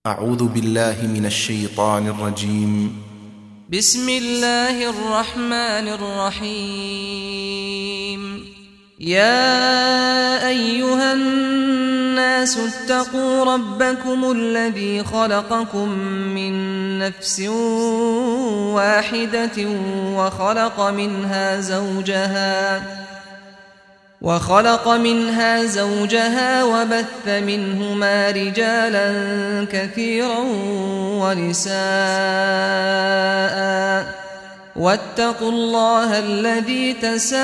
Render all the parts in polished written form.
أعوذ بالله من الشيطان الرجيم. بسم الله الرحمن الرحيم. يا أيها الناس اتقوا ربكم الذي خلقكم من نفس واحدة وخلق منها زوجها وبث منهما رجالا كثيرا ونساء، واتقوا الله الذي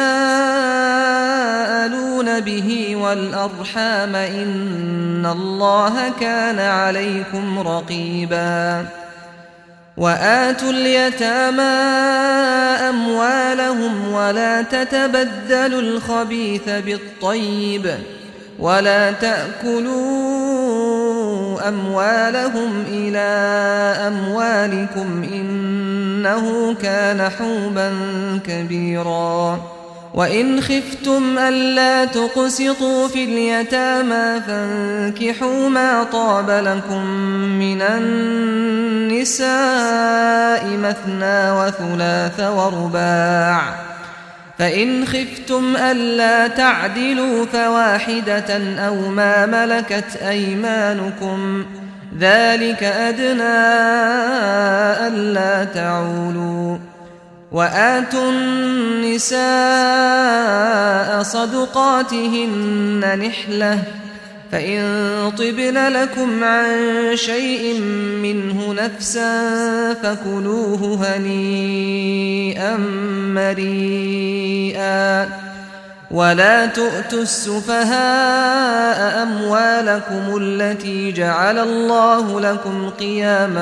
تساءلون به والأرحام إن الله كان عليكم رقيبا. وآتوا اليتامى أموالهم ولا تتبدلوا الخبيث بالطيب ولا تأكلوا أموالهم إلى أموالكم إنه كان حوبا كبيرا. وإن خفتم ألا تقسطوا في اليتامى فانكحوا ما طاب لكم من النساء مثنى وثلاث ورباع، فإن خفتم ألا تعدلوا فواحدة أو ما ملكت أيمانكم ذلك أدنى ألا تعولوا. وآتوا النساء صدقاتهن نحلة، فإن طبن لكم عن شيء منه نفسا فكلوه هنيئا مريئا. ولا تؤتوا السفهاء أموالكم التي جعل الله لكم قياما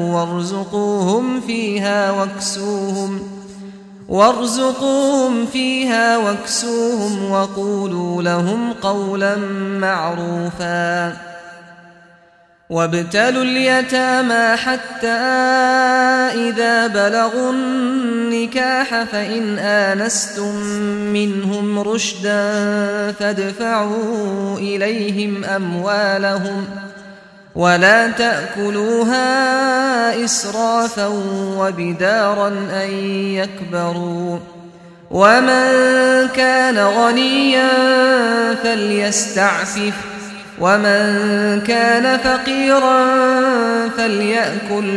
وارزقوهم فيها واكسوهم وقولوا لهم قولا معروفا. وابتلوا اليتامى حتى إذا بلغوا النكاح فإن آنستم منهم رشدا فادفعوا إليهم أموالهم ولا تأكلوها إسرافا وبدارا أن يكبروا. ومن كان غنيا فليستعفف ومن كان فقيرا فليأكل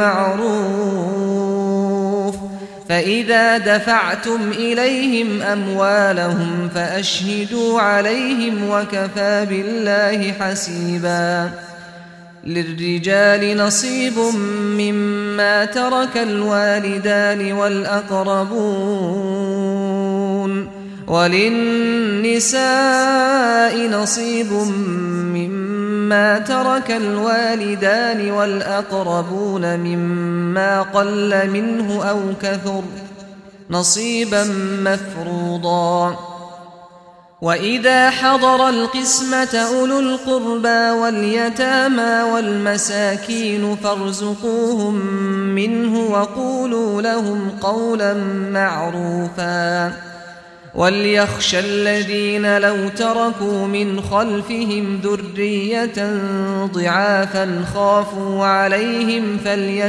بالمعروف. فإذا دفعتم إليهم أموالهم فأشهدوا عليهم وكفى بالله حسيبا. للرجال نصيب مما ترك الوالدان والأقربون، وللنساء نصيب مما ترك الوالدان والأقربون مما قل منه أو كثر نصيبا مفروضا. وإذا حضر القسمة أولو القربى واليتامى والمساكين فارزقوهم منه وقولوا لهم قولا معروفا. وليخشى الذين لو تركوا من خلفهم ذرية ضعافا خافوا عليهم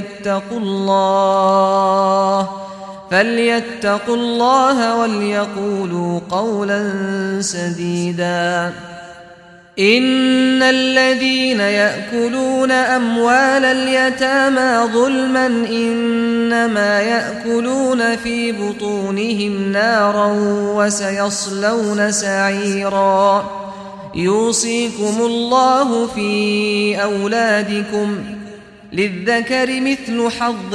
فليتقوا الله وليقولوا قولا سديدا. إن الذين يأكلون أموال اليتامى ظلما إنما يأكلون في بطونهم نارا وسيصلون سعيرا. يوصيكم الله في أولادكم للذكر مثل حظ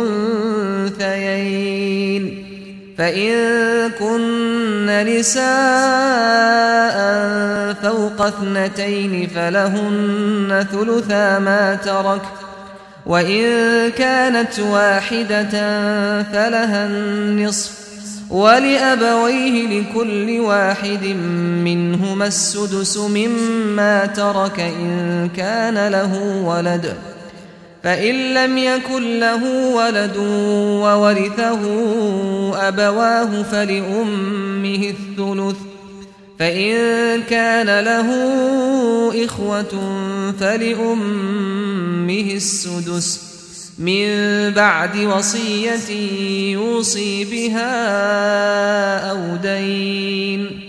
الأنثيين، فإن كن نساء فوق 2 فلهن ثلثا ما ترك، وإن كانت واحدة فلها النصف، ولأبويه لكل واحد منهما السدس مما ترك إن كان له ولد، فإن لم يكن له ولد وورثه أبواه فلأمه الثلث، فإن كان له إخوة فلأمه السدس من بعد وصية يوصي بها أو دين.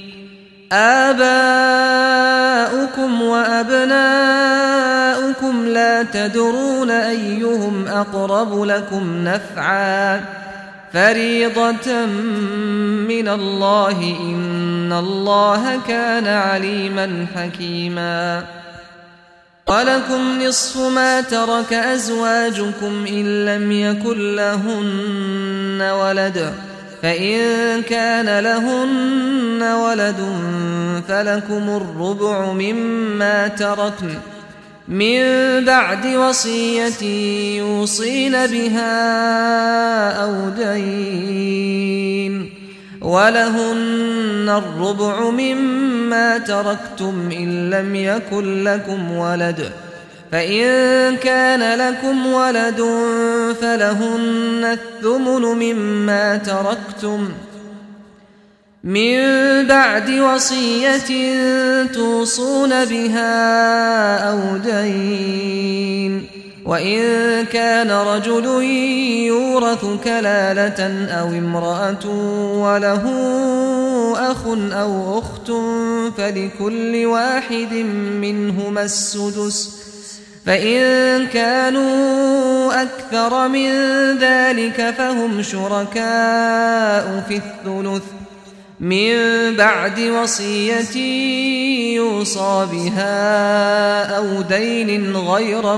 آباؤكم وأبناؤكم لا تدرون أيهم أقرب لكم نفعا فريضة من الله إن الله كان عليما حكيما. ولكم نصف ما ترك أزواجكم إن لم يكن لهن ولد فإن كان لهن ولد فلكم الربع مما تركن من بعد وصية يوصين بها أو دين. ولهن الربع مما تركتم إن لم يكن لكم ولد فإن كان لكم ولد فلهن الثمن مما تركتم من بعد وصية توصون بها أو دين. وإن كان رجل يورث كلالة أو امرأة وله أخ أو أخت فلكل واحد منهما السدس فإن كانوا أكثر من ذلك فهم شركاء في الثلث من بعد وصية يوصى بها أو دين غير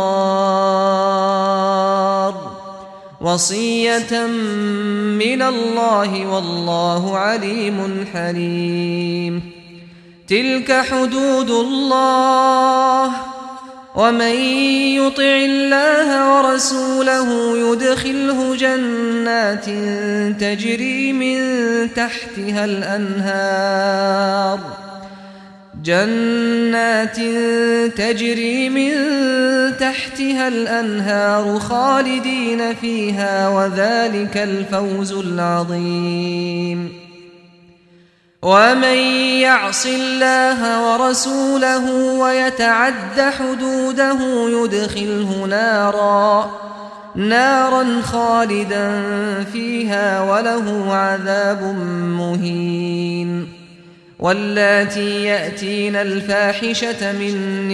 مضار وصية من الله والله عليم حليم. تلك حدود الله ومن يطع الله ورسوله يدخله جنات تجري من تحتها الأنهار خالدين فيها وذلك الفوز العظيم. ومن يعص الله ورسوله ويتعد حدوده يدخله نارا خالدا فيها وله عذاب مهين. واللاتي يأتين الفاحشة من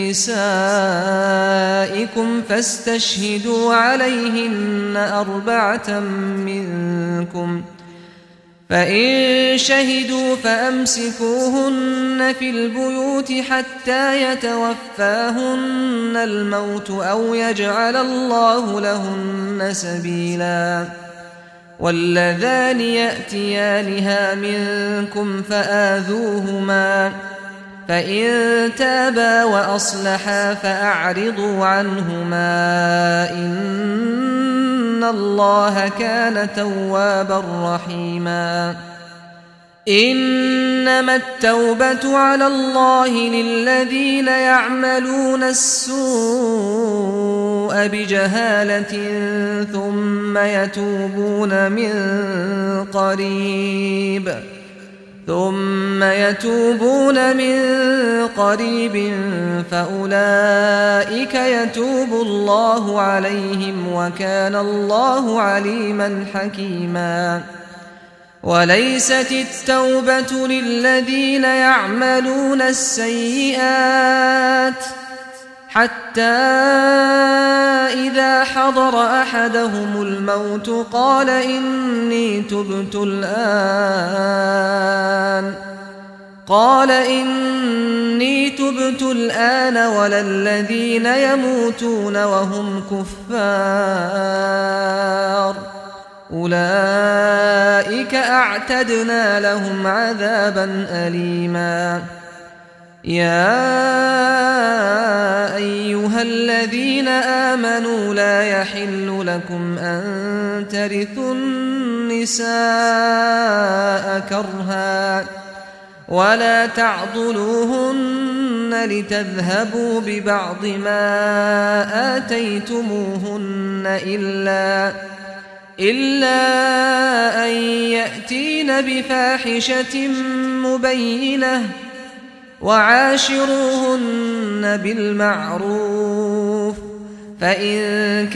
نسائكم فاستشهدوا عليهن 4 منكم فإن شهدوا فأمسكوهن في البيوت حتى يتوفاهن الموت أو يجعل الله لهن سبيلا. واللذان يأتيانها منكم فآذوهما فإن تابا وأصلحا فأعرضوا عنهما إن الله كان توابا رحيما. إنما التوبة على الله للذين يعملون السوء بجهالة ثم يتوبون من قريب فأولئك يتوب الله عليهم وكان الله عليما حكيما. وليست التوبة للذين يعملون السيئات حتى إذا حضر أحدهم الموت قال إني تبت الآن ولا الذين يموتون وهم كفار أولئك أعتدنا لهم عذابا أليما. يا أيها الذين آمنوا لا يحل لكم أن ترثوا النساء كرها ولا تعضلوهن لتذهبوا ببعض إلا أن يأتين بفاحشة مبينة وعاشروهن بالمعروف فإن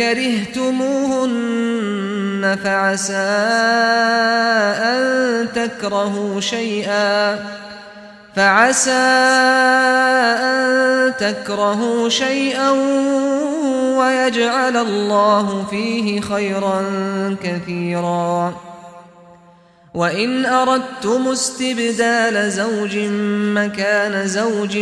كرهتموهن فعسى أن تكرهوا شيئا ويجعل الله فيه خيرا كثيرا وإن أردتم استبدال زوج مكان زوج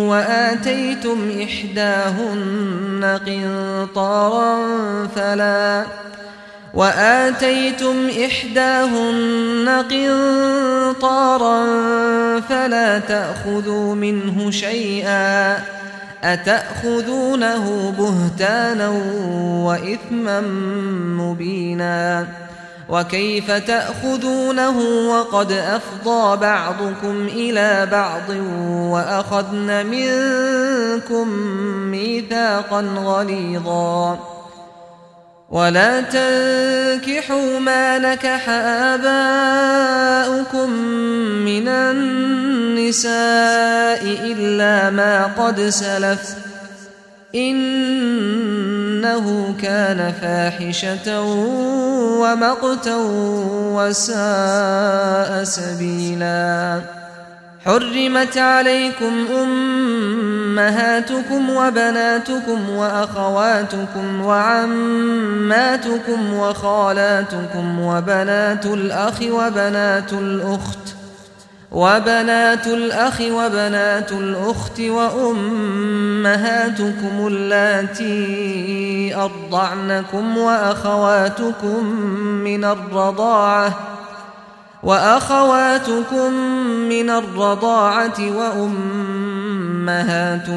وآتيتم إحداهن قنطارا فلا تأخذوا منه شيئا أتأخذونه بهتانا وإثما مبينا وكيف تأخذونه وقد أفضى بعضكم إلى بعض وأخذن منكم ميثاقا غليظا ولا تنكحوا ما نكح آباؤكم من النساء إلا ما قد سلف إنه كان فاحشة ومقتا وساء سبيلا حرمت عليكم أمهاتكم وبناتكم وأخواتكم وعماتكم وخالاتكم وبنات الأخ وبنات الأخت وأمهاتكم اللاتي أرضعنكم وأخواتكم من الرضاعة وأمهات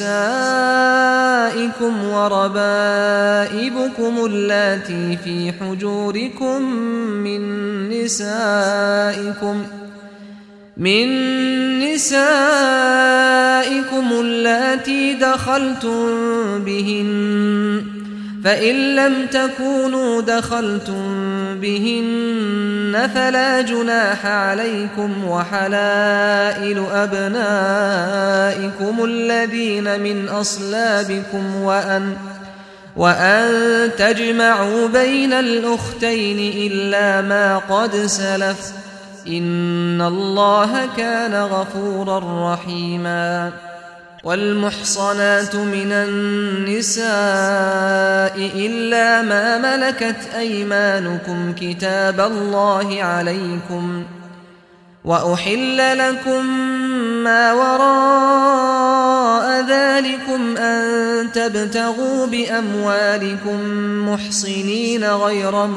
نسائكم وربائبكم اللاتي في حجوركم من نسائكم اللاتي دخلتم بهن فإن لم تكونوا دخلتم بهن فلا جناح عليكم وحلائل أبنائكم الذين من أصلابكم وأن تجمعوا بين الأختين إلا ما قد سلف إن الله كان غفورا رحيما والمحصنات من النساء إلا ما ملكت أيمانكم كتاب الله عليكم وأحل لكم ما وراء ذلكم أن تبتغوا بأموالكم محصنين غير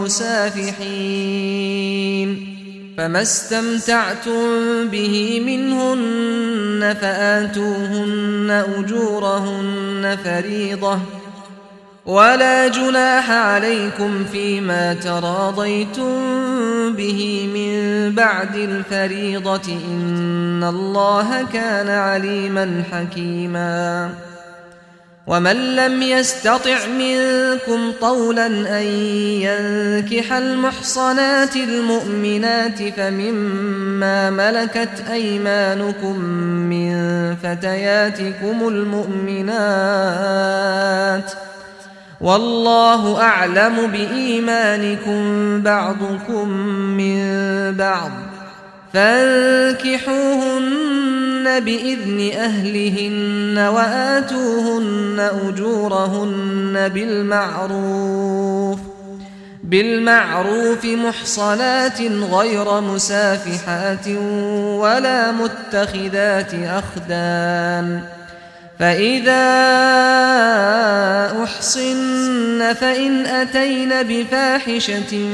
مسافحين فما استمتعتم به منهن فآتوهن أجورهن فريضة ولا جناح عليكم فيما تراضيتم به من بعد الفريضة إن الله كان عليما حكيما ومن لم يستطع منكم طولا أن ينكح المحصنات المؤمنات فمما ملكت أيمانكم من فتياتكم المؤمنات والله أعلم بإيمانكم بعضكم من بعض فانكحوهن بإذن أهلهن وآتوهن أجورهن بالمعروف محصنات غير مسافحات ولا متخذات أخدان فإذا أحصن فإن أتين بفاحشة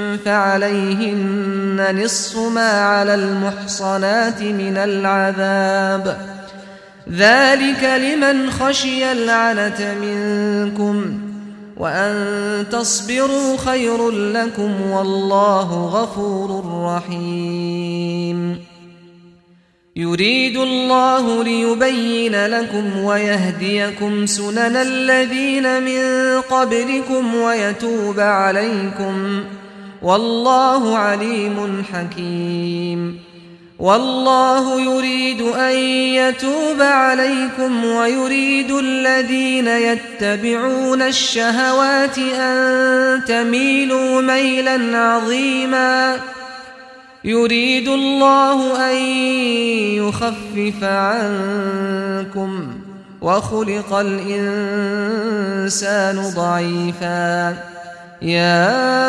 فعليهن نصف ما على المحصنات من العذاب ذلك لمن خشي العنة منكم وأن تصبروا خير لكم والله غفور رحيم يريد الله ليبين لكم ويهديكم سنن الذين من قبلكم ويتوب عليكم والله عليم حكيم والله يريد أن يتوب عليكم ويريد الذين يتبعون الشهوات أن تميلوا ميلا عظيما يريد الله أن يخفف عنكم وخلق الإنسان ضعيفا يا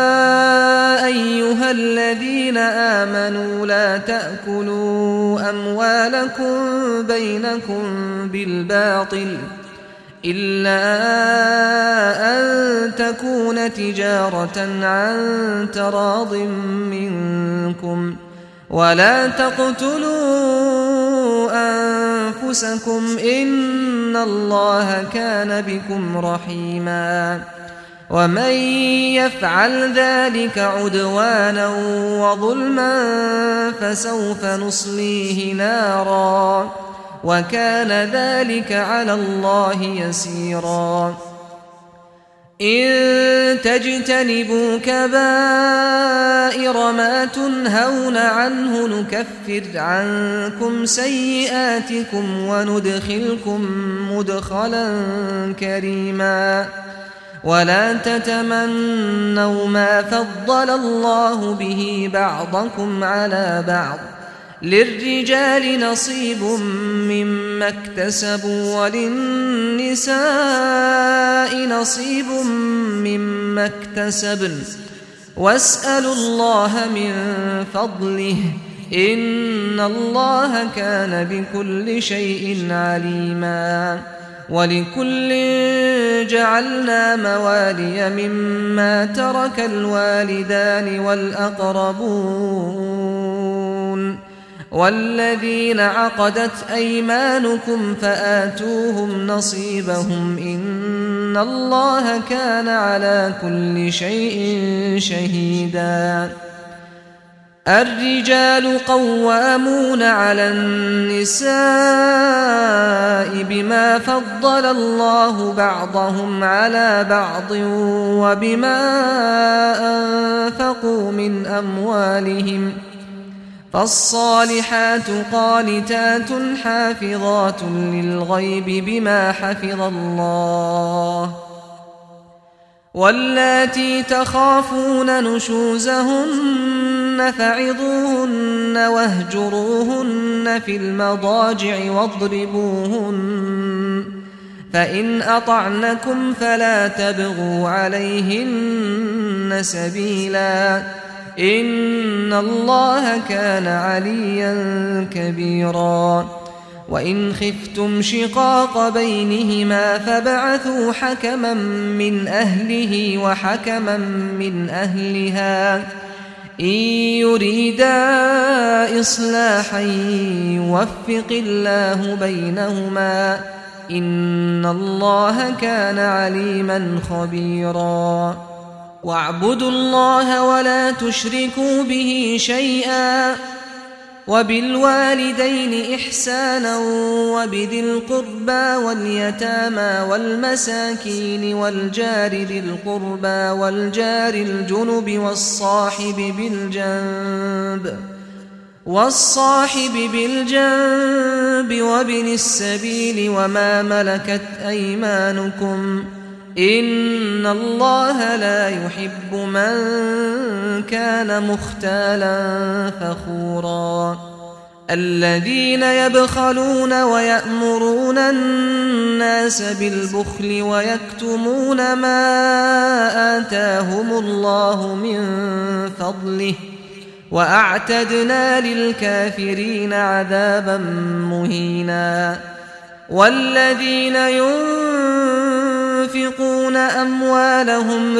أيها الذين آمنوا لا تأكلوا أموالكم بينكم بالباطل إلا أن تكون تجارة عن تراض منكم ولا تقتلوا أنفسكم إن الله كان بكم رحيما ومن يفعل ذلك عدوانا وظلما فسوف نصليه نارا وكان ذلك على الله يسيرا إن تجتنبوا كبائر ما تنهون عنه نكفر عنكم سيئاتكم وندخلكم مدخلا كريما ولا تتمنوا ما فضل الله به بعضكم على بعض للرجال نصيب مما اكتسبوا وللنساء نصيب مما اكتسبن واسألوا الله من فضله إن الله كان بكل شيء عليما ولكل جعلنا موالي مما ترك الوالدان والأقربون والذين عقدت أيمانكم فآتوهم نصيبهم إن الله كان على كل شيء شهيدا الرجال قوامون على النساء بما فضل الله بعضهم على بعض وبما أنفقوا من أموالهم فالصالحات قانتات حافظات للغيب بما حفظ الله واللاتي تخافون نشوزهن فعظوهن واهجروهن في المضاجع واضربوهن فإن أطعنكم فلا تبغوا عليهن سبيلا إن الله كان عليا كبيرا وإن خفتم شقاق بينهما فبعثوا حكما من أهله وحكما من أهلها إن يريدا إصلاحا يوفق الله بينهما إن الله كان عليما خبيرا واعبدوا الله ولا تشركوا به شيئا وبالوالدين إحسانا وبذي القربى واليتامى والمساكين والجار ذي القربى والجار الجنب والصاحب بالجنب وابن السبيل وما ملكت أيمانكم إن الله لا يحب من كان مختالا فخورا الذين يبخلون ويأمرون الناس بالبخل ويكتمون ما آتاهم الله من فضله وأعتدنا للكافرين عذابا مهينا والذين ينفقون أموالهم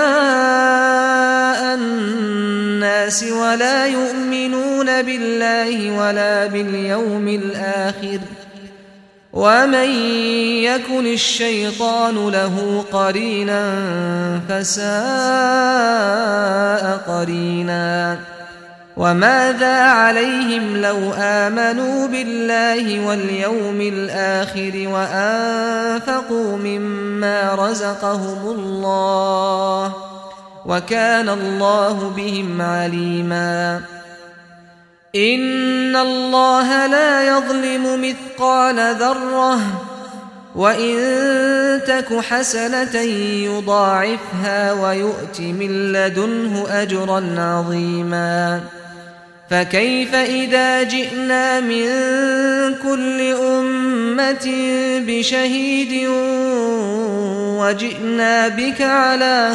رئاء الناس ولا يؤمنون بالله ولا باليوم الآخر ومن يكن الشيطان له قرينا فساء قرينا وماذا عليهم لو آمنوا بالله واليوم الآخر وأنفقوا مما رزقهم الله وكان الله بهم عليما إن الله لا يظلم مثقال ذرة وإن تك حسنة يضاعفها ويؤت من لدنه أجرا عظيما فكيف إذا جئنا من كل أمة بشهيد وجئنا بك على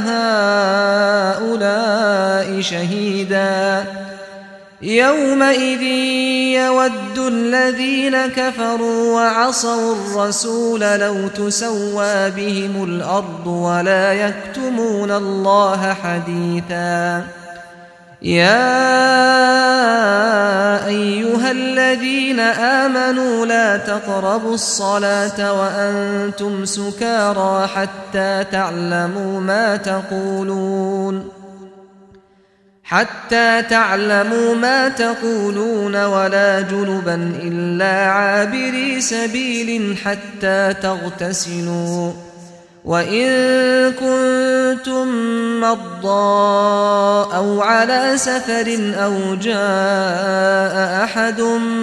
هؤلاء شهيدا يومئذ يود الذين كفروا وعصوا الرسول لو تسوى بهم الأرض ولا يكتمون الله حديثا يا أيها الذين آمنوا لا تقربوا الصلاة وأنتم سكارى حتى تعلموا ما تقولون ولا جنبا إلا عابري سبيل حتى تغتسلوا وإن كنتم مرضى أو على سفر أو جاء أحد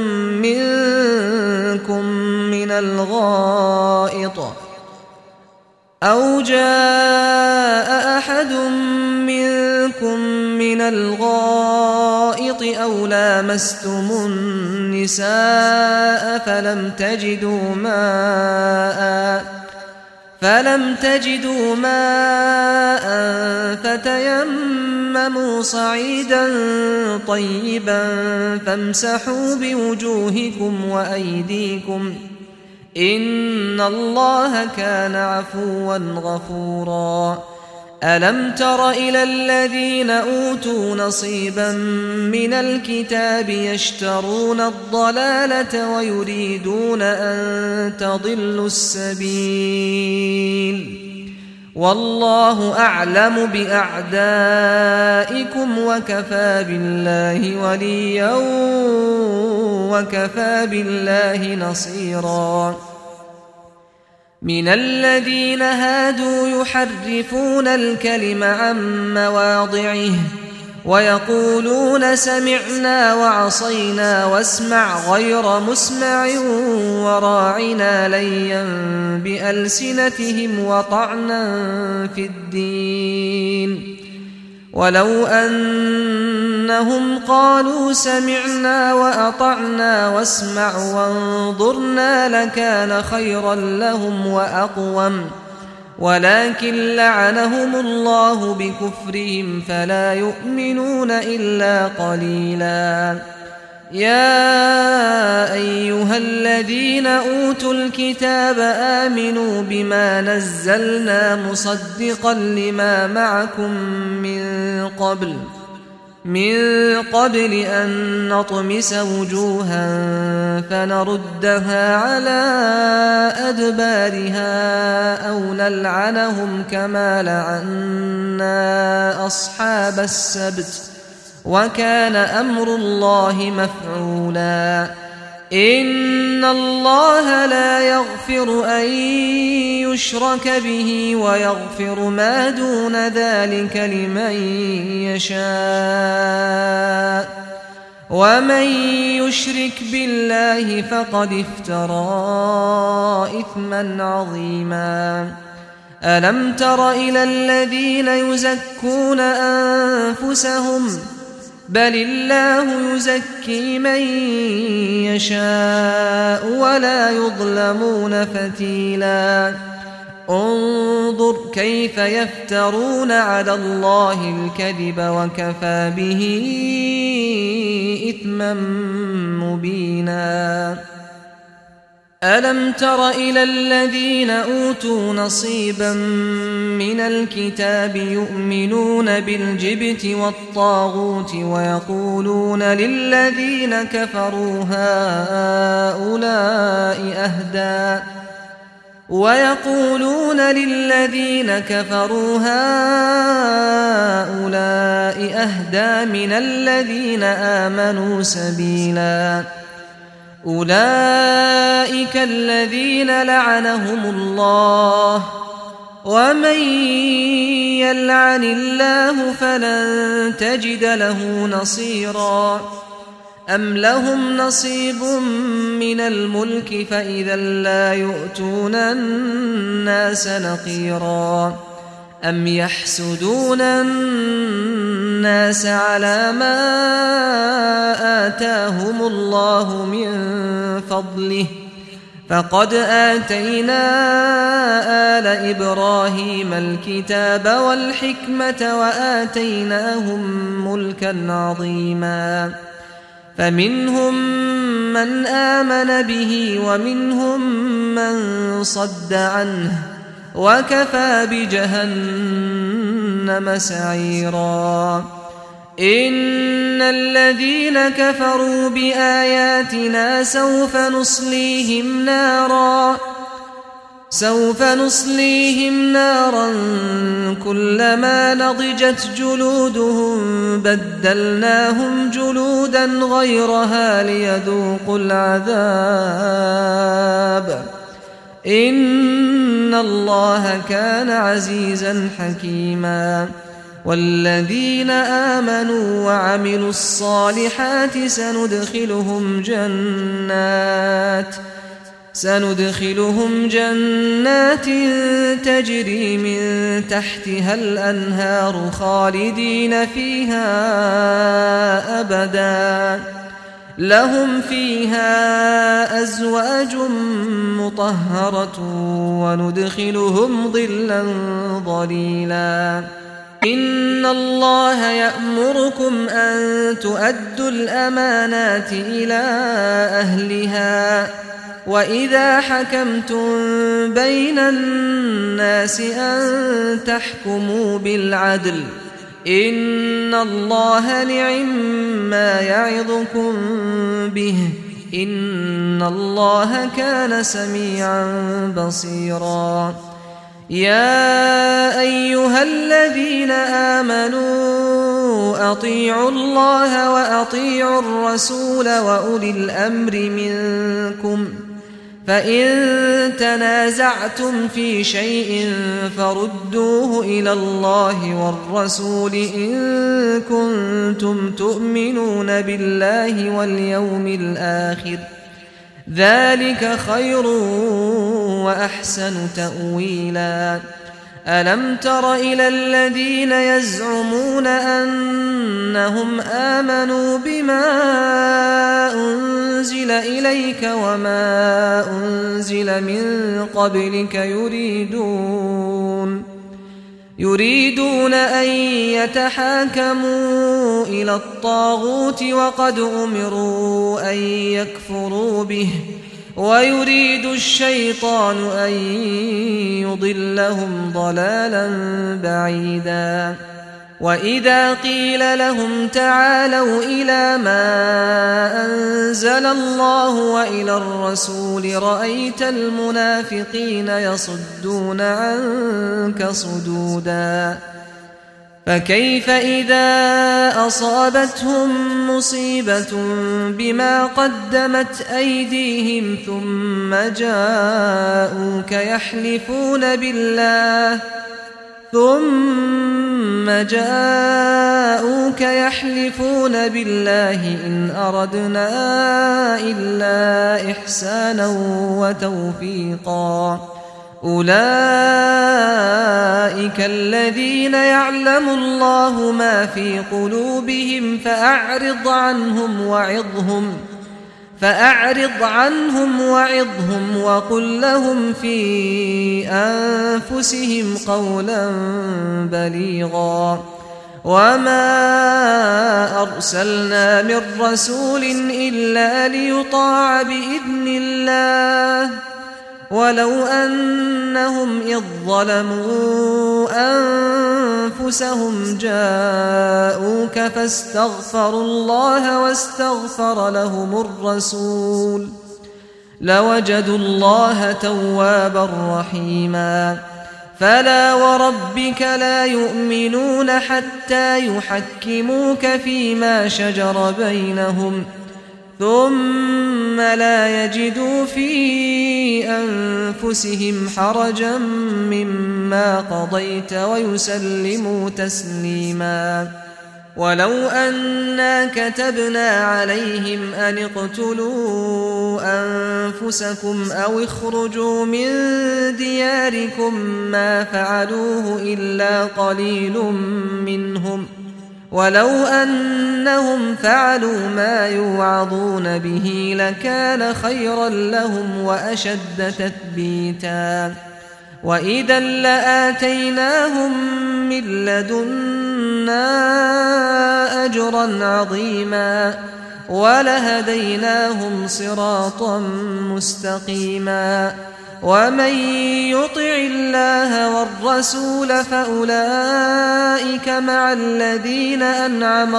منكم من الغائط أو لامستم النساء فلم تجدوا ماء فتيمموا صعيدا طيبا فامسحوا بوجوهكم وأيديكم إن الله كان عفوا غفورا ألم تر إلى الذين أوتوا نصيبا من الكتاب يشترون الضلالة ويريدون أن تضلوا السبيل والله أعلم بأعدائكم وكفى بالله وليا وكفى بالله نصيرا من الذين هادوا يحرفون الكلم عن مواضعه ويقولون سمعنا وعصينا واسمع غير مسمع وراعنا ليا بألسنتهم وطعنا في الدين ولو أنهم قالوا سمعنا وأطعنا واسمع وانظرنا لكان خيرا لهم وأقوم ولكن لعنهم الله بكفرهم فلا يؤمنون إلا قليلا يا أيها الذين أوتوا الكتاب آمنوا بما نزلنا مصدقا لما معكم من قبل أن نطمس وجوها فنردها على أدبارها أو نلعنهم كما لعنا أصحاب السبت وكان أمر الله مفعولا إن الله لا يغفر أن يشرك به ويغفر ما دون ذلك لمن يشاء ومن يشرك بالله فقد افترى إثما عظيما ألم تر إلى الذين يزكون أنفسهم بل الله يزكي من يشاء ولا يظلمون فتيلا انظر كيف يفترون على الله الكذب وكفى به إثما مبينا ألم تر إلى الذين أوتوا نصيبا من الكتاب يؤمنون بالجبت والطاغوت ويقولون للذين كفروا هؤلاء أهدى من الذين آمنوا سبيلا أولئك الذين لعنهم الله ومن يلعن الله فلن تجد له نصيرا أم لهم نصيب من الملك فإذا لا يؤتون الناس نقيرا أم يحسدون الناس على ما آتاهم الله من فضله فقد آتينا آل إبراهيم الكتاب والحكمة وآتيناهم ملكا عظيما فمنهم من آمن به ومنهم من صد عنه وكفى بجهنم سعيرا إن الذين كفروا بآياتنا سوف نصليهم نارا كلما نضجت جلودهم بدلناهم جلودا غيرها ليذوقوا العذاب إن الله كان عزيزا حكيما والذين آمنوا وعملوا الصالحات سندخلهم جنات تجري من تحتها الأنهار خالدين فيها أبدا لهم فيها أزواج مطهرة وندخلهم ظلا ظليلا إن الله يأمركم أن تؤدوا الأمانات إلى أهلها وإذا حكمتم بين الناس أن تحكموا بالعدل إن الله نعما يعظكم به إن الله كان سميعا بصيرا يا أيها الذين آمنوا أطيعوا الله وأطيعوا الرسول وأولي الأمر منكم فإن تنازعتم في شيء فردوه إلى الله والرسول إن كنتم تؤمنون بالله واليوم الآخر ذلك خير وأحسن تأويلا ألم تر إلى الذين يزعمون أنهم آمنوا بما أنزل إليك وما أنزل من قبلك يريدون أن يتحاكموا إلى الطاغوت وقد أمروا أن يكفروا به ويريد الشيطان أن يضلهم ضلالا بعيدا وإذا قيل لهم تعالوا إلى ما أنزل الله وإلى الرسول رأيت المنافقين يصدون عنك صدودا فكيف إذا أصابتهم مصيبة بما قدمت أيديهم ثم جاءوك يحلفون بالله إن أردنا إلا إحسانا وتوفيقا أولئك الذين يعلم الله ما في قلوبهم فأعرض عنهم وعظهم وقل لهم في أنفسهم قولا بليغا وما أرسلنا من رسول إلا ليطاع بإذن الله ولو أنهم إذ ظلموا أنفسهم جاءوك فاستغفروا الله واستغفر لهم الرسول لوجدوا الله توابا رحيما فلا وربك لا يؤمنون حتى يحكموك فيما شجر بينهم ثم لا يجدوا في أنفسهم حرجا مما قضيت ويسلموا تسليما. ولو أنا كتبنا عليهم أن اقتلوا أنفسكم أو اخرجوا من دياركم ما فعلوه إلا قليل منهم، ولو أنهم فعلوا ما يوعظون به لكان خيرا لهم وأشد تثبيتا، وإذا لآتيناهم من لدنا أجرا عظيما ولهديناهم صراطا مستقيما. ومن يطع الله والرسول فأولئك مع الذين أنعم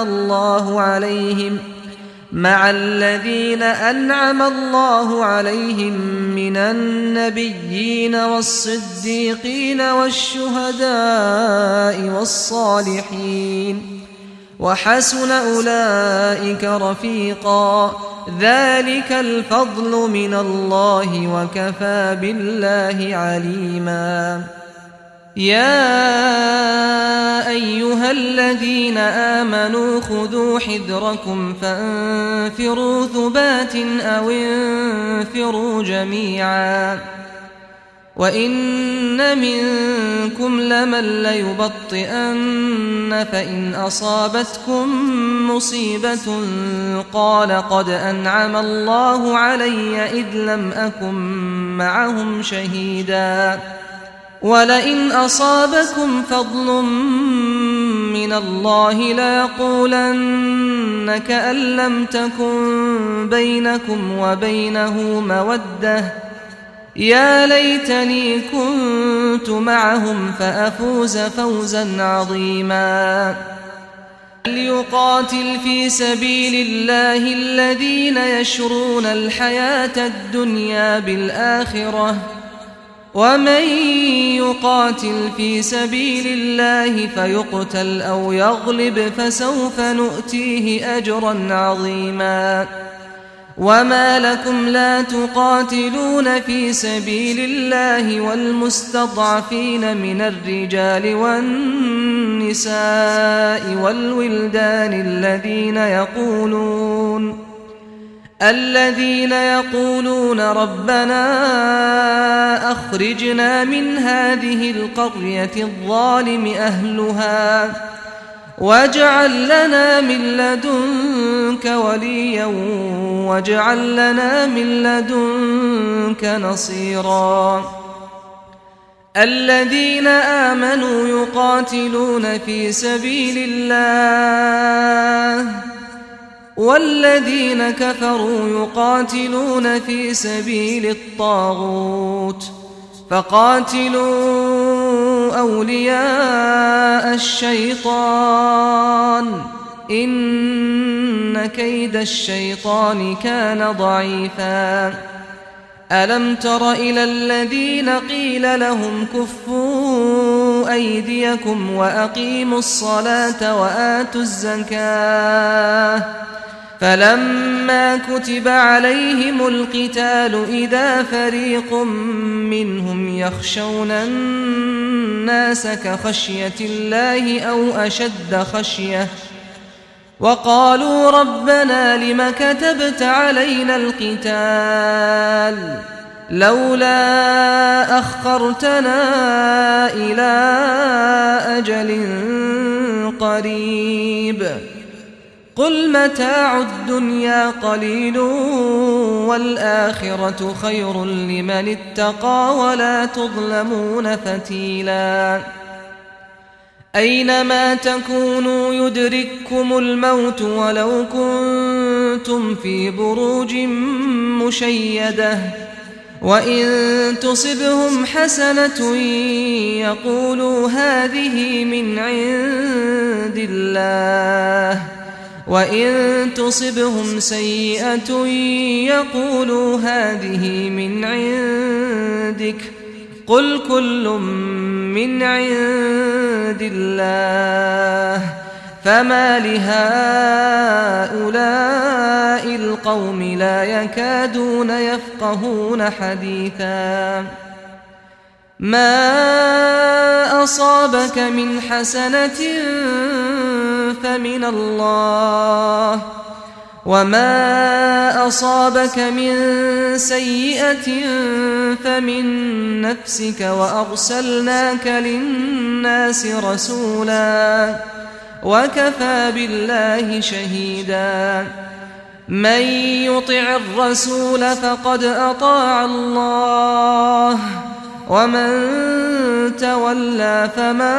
الله عليهم من النبيين والصديقين والشهداء والصالحين، وحسن أولئك رفيقا. ذلك الفضل من الله وكفى بالله عليما. يا أيها الذين آمنوا خذوا حذركم فانفروا ثبات أو انفروا جميعا. وإن منكم لمن ليبطئن فإن أصابتكم مصيبة قال قد أنعم الله علي إذ لم أكن معهم شهيدا، ولئن أصابكم فضل من الله ليقولن كأن لم تكن بينكم وبينه مودة يا ليتني كنت معهم فأفوز فوزا عظيما. ليقاتل في سبيل الله الذين يشرون الحياة الدنيا بالآخرة، ومن يقاتل في سبيل الله فيقتل أو يغلب فسوف نؤتيه أجرا عظيما. وما لكم لا تقاتلون في سبيل الله والمستضعفين من الرجال والنساء والولدان الذين يقولون ربنا أخرجنا من هذه القرية الظالم أهلها واجعل لنا من لدنك وليا واجعل لنا من لدنك نصيرا. الذين آمنوا يقاتلون في سبيل الله والذين كفروا يقاتلون في سبيل الطاغوت فقاتلوا أولياء الشيطان إن كيد الشيطان كان ضعيفا. ألم تر إلى الذين قيل لهم كفوا أيديكم وأقيموا الصلاة وآتوا الزكاة فلما كتب عليهم القتال إذا فريق منهم يخشون الناس كخشية الله أو أشد خشية وقالوا ربنا لم كتبت علينا القتال لولا أخرتنا إلى أجل قريب قل متاع الدنيا قليل والآخرة خير لمن اتقى ولا تظلمون فتيلا. أينما تكونوا يدرككم الموت ولو كنتم في بروج مشيدة وإن تصبهم حسنة يقولوا هذه من عند الله وإن تصبهم سيئة يقولوا هذه من عندك قل كل من عند الله فما لهؤلاء القوم لا يكادون يفقهون حديثا ما أصابك من حسنة فمن الله وما أصابك من سيئة فمن نفسك وأرسلناك للناس رسولا وكفى بالله شهيدا من يطع الرسول فقد أطاع الله ومن تولى فما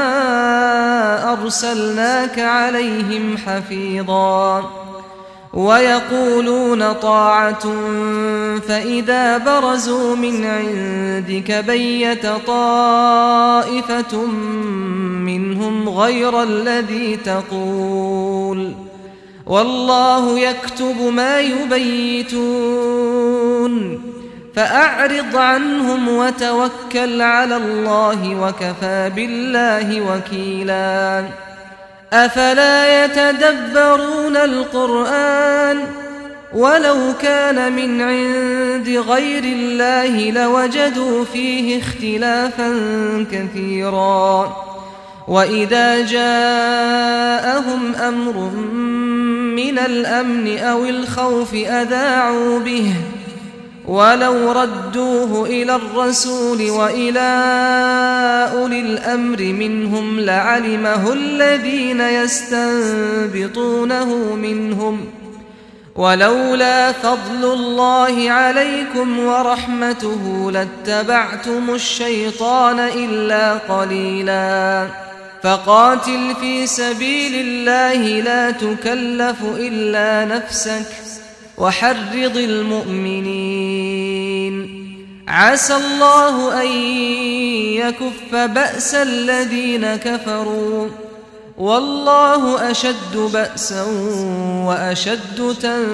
أرسلناك عليهم حفيظا ويقولون طاعة فإذا برزوا من عندك بيت طائفة منهم غير الذي تقول والله يكتب ما يبيتون فأعرض عنهم وتوكل على الله وكفى بالله وكيلا أفلا يتدبرون القرآن ولو كان من عند غير الله لوجدوا فيه اختلافا كثيرا وإذا جاءهم أمر من الأمن أو الخوف أذاعوا به ولو ردوه إلى الرسول وإلى أولي الأمر منهم لعلمه الذين يستنبطونه منهم ولولا فضل الله عليكم ورحمته لاتبعتم الشيطان إلا قليلا فقاتل في سبيل الله لا تكلف إلا نفسك وحرض المؤمنين عسى الله أن يكف بأس الذين كفروا والله أشد بأسا وأشد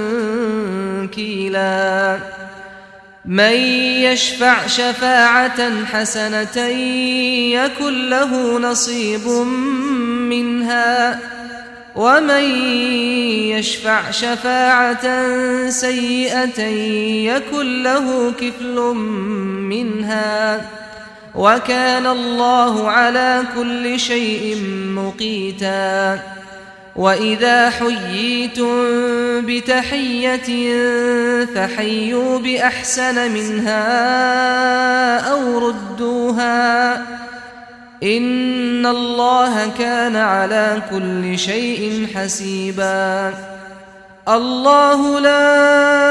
تنكيلا من يشفع شفاعة حسنة يكن له نصيب منها ومن يشفع شفاعة سيئة يكن له كفل منها وكان الله على كل شيء مقيتا وإذا حييتم بتحية فحيوا بأحسن منها أو ردوها إن الله كان على كل شيء حسيبا الله لا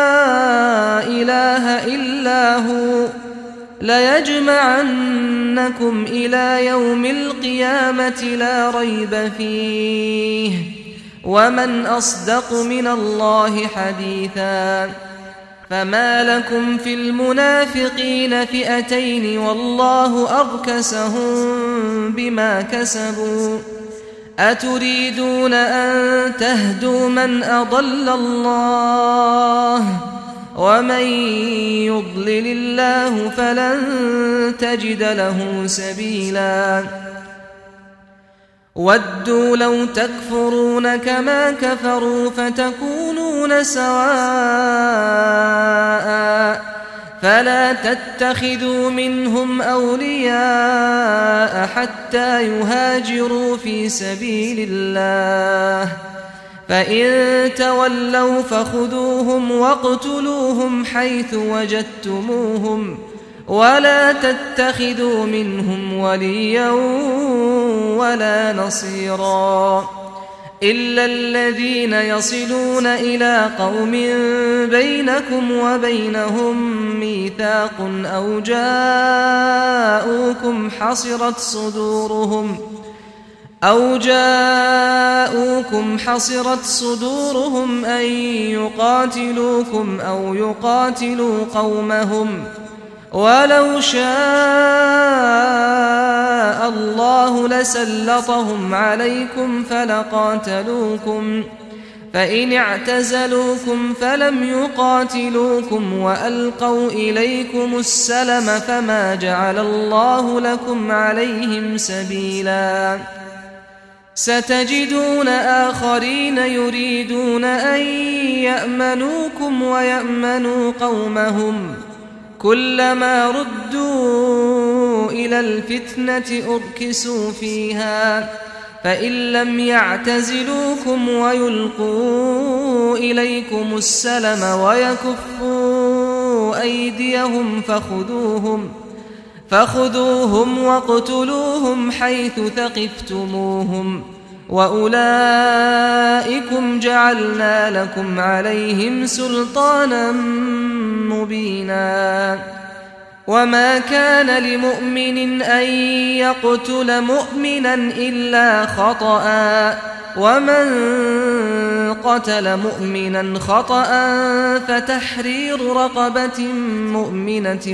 إله إلا هو ليجمعنكم إلى يوم القيامة لا ريب فيه ومن أصدق من الله حديثا فما لكم في المنافقين فئتين والله أركسهم بما كسبوا أتريدون أن تهدوا من أضل الله ومن يضلل الله فلن تجد له سبيلا ودوا لو تكفرون كما كفروا فتكونون سواء فلا تتخذوا منهم أولياء حتى يهاجروا في سبيل الله فإن تولوا فخذوهم واقتلوهم حيث وجدتموهم ولا تتخذوا منهم وليا ولا نصيرا إلا الذين يصلون إلى قوم بينكم وبينهم ميثاق أو جاءوكم حصرت صدورهم أن يقاتلوكم أو يقاتلوا قومهم ولو شاء الله لسلطهم عليكم فلقاتلوكم فإن اعتزلوكم فلم يقاتلوكم وألقوا إليكم السلم فما جعل الله لكم عليهم سبيلا ستجدون آخرين يريدون أن يأمنوكم ويأمنوا قومهم كلما ردوا إلى الفتنة أركسوا فيها فإن لم يعتزلوكم ويلقوا إليكم السلم ويكفوا أيديهم فخذوهم واقتلوهم حيث ثقفتموهم وأولئكم جعلنا لكم عليهم سلطانا مبينا وما كان لمؤمن أن يقتل مؤمنا إلا خطأ ومن قتل مؤمنا خطأ فتحرير رقبة مؤمنة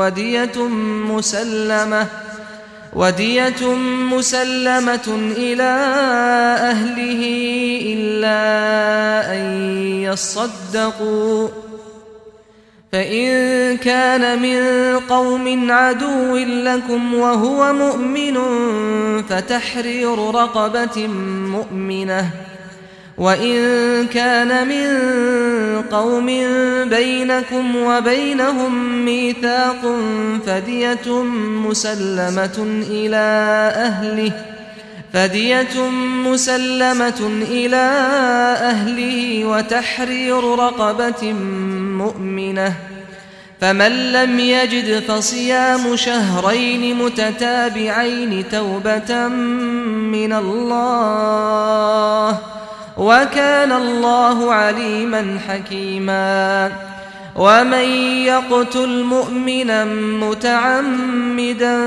ودية مسلمة إلى أهله إلا أن يصدقوا فإن كان من قوم عدو لكم وهو مؤمن فتحرير رقبة مؤمنة وإن كان من قوم بينكم وبينهم ميثاق فدية مسلمة إلى أهله وتحرير رقبة مؤمنة فمن لم يجد فصيام شهرين متتابعين توبة من الله وكان الله عليما حكيما ومن يقتل مؤمنا متعمدا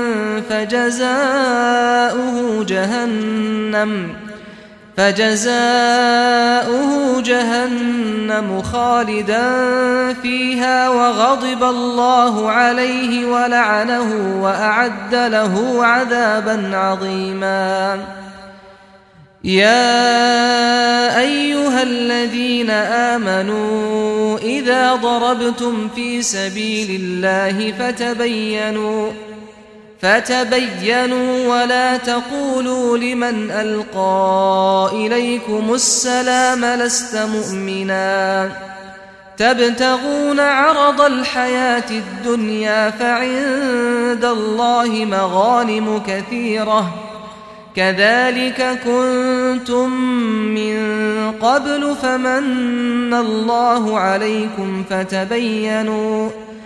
فجزاؤه جهنم خالدا فيها وغضب الله عليه ولعنه وأعد له عذابا عظيما يا أيها الذين آمنوا إذا ضربتم في سبيل الله فتبينوا ولا تقولوا لمن ألقى إليكم السلام لست مؤمنا تبتغون عرض الحياة الدنيا فعند الله مغانم كثيرة كذلك كنتم من قبل فمن الله عليكم فتبينوا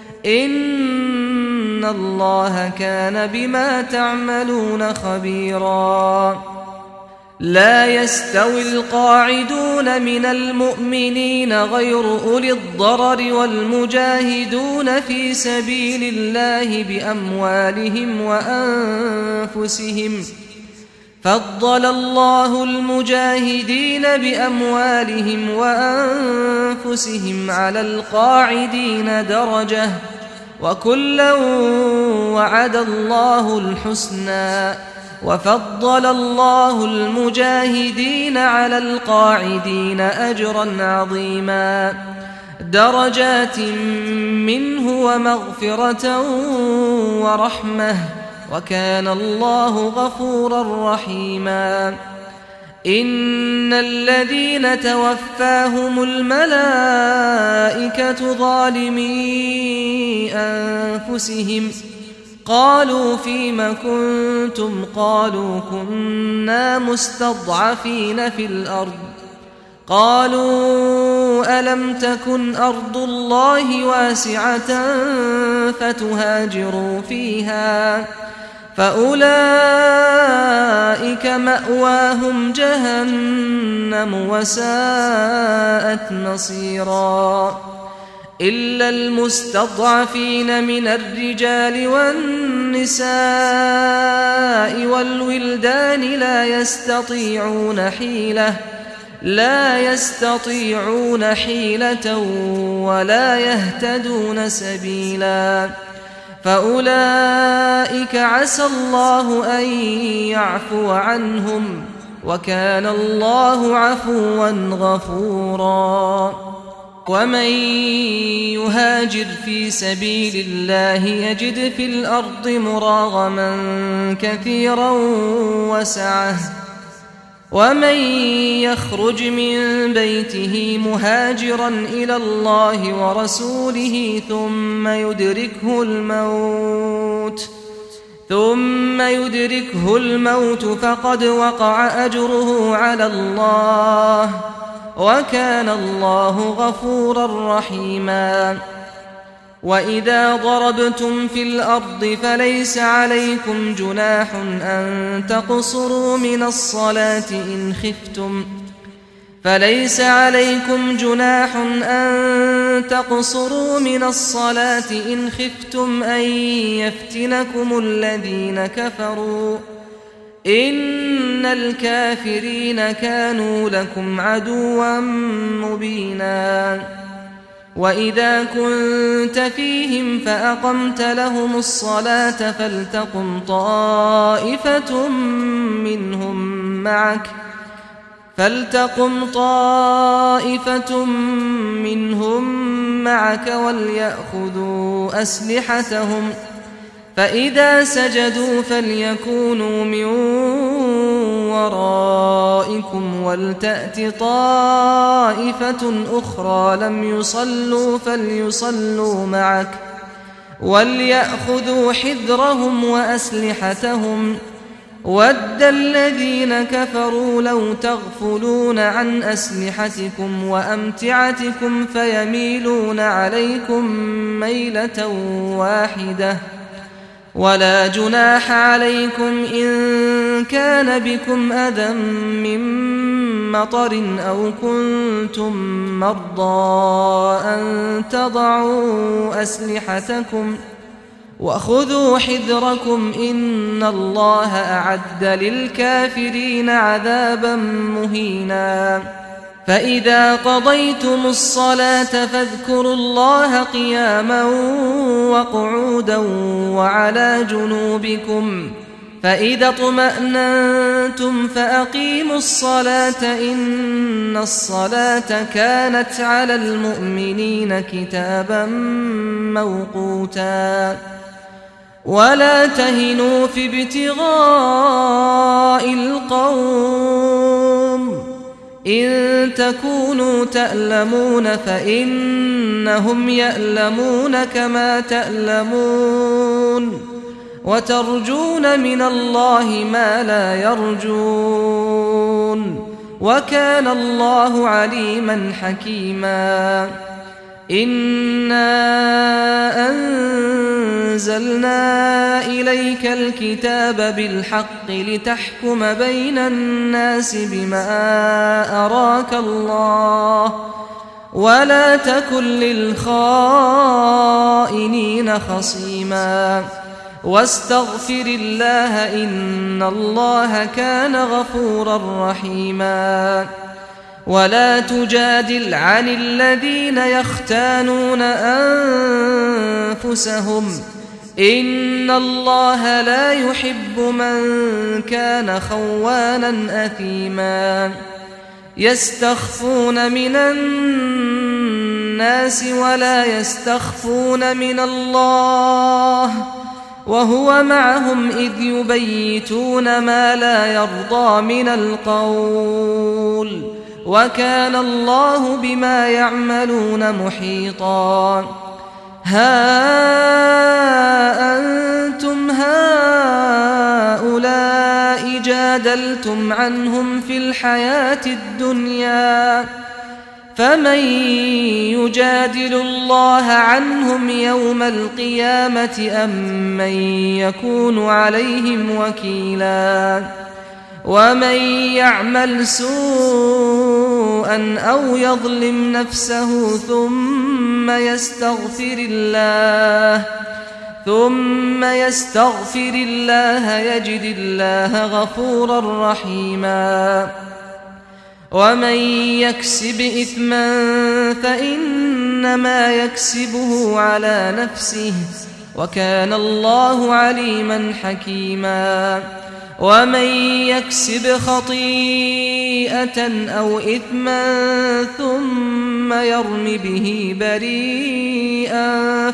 إن الله كان بما تعملون خبيرا لا يستوي القاعدون من المؤمنين غير أولي الضرر والمجاهدون في سبيل الله بأموالهم وأنفسهم فضل الله المجاهدين بأموالهم وأنفسهم على القاعدين درجة وكلا وعد الله الحسنى وفضل الله المجاهدين على القاعدين أجرا عظيما درجات منه ومغفرة ورحمة وكان الله غفورا رحيما إن الذين توفاهم الملائكة ظالمي أنفسهم قالوا فيم كنتم قالوا كنا مستضعفين في الأرض قالوا ألم تكن أرض الله واسعة فتهاجروا فيها فأولئك مأواهم جهنم وساءت مصيرا إلا المستضعفين من الرجال والنساء والولدان لا يستطيعون حيلة ولا يهتدون سبيلا فأولئك عسى الله أن يعفو عنهم وكان الله عفوا غفورا ومن يهاجر في سبيل الله يجد في الأرض مراغما كثيرا وسعة ومن يخرج من بيته مهاجرا إلى الله ورسوله ثم يدركه الموت فقد وقع أجره على الله وكان الله غفورا رحيما وإذا ضربتم في الأرض فليس عليكم جناح أن تقصروا من الصلاة إن خفتم أن يفتنكم الذين كفروا إن الكافرين كانوا لكم عدوا مبينا وإذا كنت فيهم فأقمت لهم الصلاة فلتقم طائفة منهم معك وليأخذوا أسلحتهم فإذا سجدوا فليكونوا من ورائكم ولتأت طائفة أخرى لم يصلوا فليصلوا معك وليأخذوا حذرهم وأسلحتهم ود الذين كفروا لو تغفلون عن أسلحتكم وأمتعتكم فيميلون عليكم ميلة واحدة ولا جناح عليكم إن كان بكم أذى من مطر أو كنتم مرضى أن تضعوا أسلحتكم وخذوا حذركم إن الله أعد للكافرين عذابا مهينا فإذا قضيتم الصلاة فاذكروا الله قياما وقعودا وعلى جنوبكم فإذا اطمأننتم فأقيموا الصلاة إن الصلاة كانت على المؤمنين كتابا موقوتا ولا تهنوا في ابتغاء القوم إن تكونوا تألمون فإنهم يألمون كما تألمون وترجون من الله ما لا يرجون وكان الله عليما حكيما إنا أنزلنا إليك الكتاب بالحق لتحكم بين الناس بما أراك الله ولا تكن للخائنين خصيما واستغفر الله إن الله كان غفورا رحيما ولا تجادل عن الذين يختانون أنفسهم إن الله لا يحب من كان خوانا أثيما يستخفون من الناس ولا يستخفون من الله وهو معهم إذ يبيتون ما لا يرضى من القول وكان الله بما يعملون محيطا ها أنتم هؤلاء جادلتم عنهم في الحياة الدنيا فمن يجادل الله عنهم يوم القيامة أم من يكون عليهم وكيلا ومن يعمل سوءا أو يظلم نفسه ثم يستغفر الله يجد الله غفورا رحيما ومن يكسب إثما فإنما يكسبه على نفسه وكان الله عليما حكيما ومن يكسب خطيئة أو إثما ثم يرم به بريئا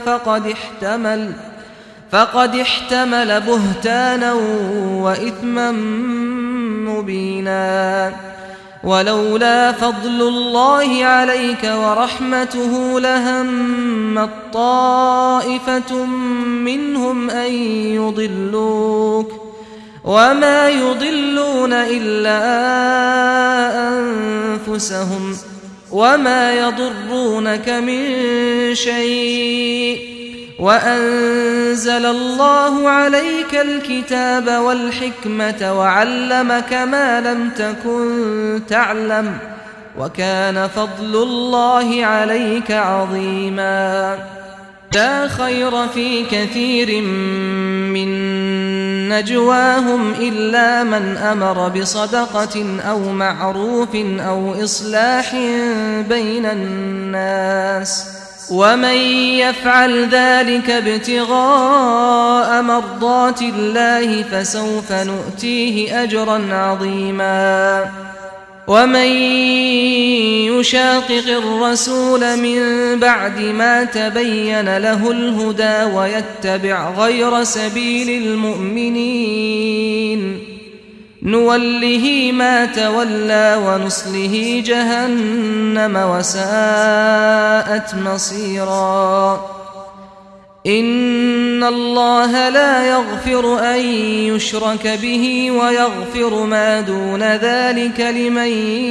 فقد احتمل بهتانا وإثما مبينا ولولا فضل الله عليك ورحمته لهمت طائفة منهم أن يضلوك وما يضلون إلا أنفسهم وما يضرونك من شيء وأنزل الله عليك الكتاب والحكمة وعلمك ما لم تكن تعلم وكان فضل الله عليك عظيما لا خير في كثير من نجواهم إلا من أمر بصدقة أو معروف أو إصلاح بين الناس ومن يفعل ذلك ابتغاء مرضات الله فسوف نؤتيه أجرا عظيما ومن يشاقق الرسول من بعد ما تبين له الهدى ويتبع غير سبيل المؤمنين نوله ما تولى ونصله جهنم وساءت مصيرا إن الله لا يغفر أن يشرك به ويغفر ما دون ذلك لمن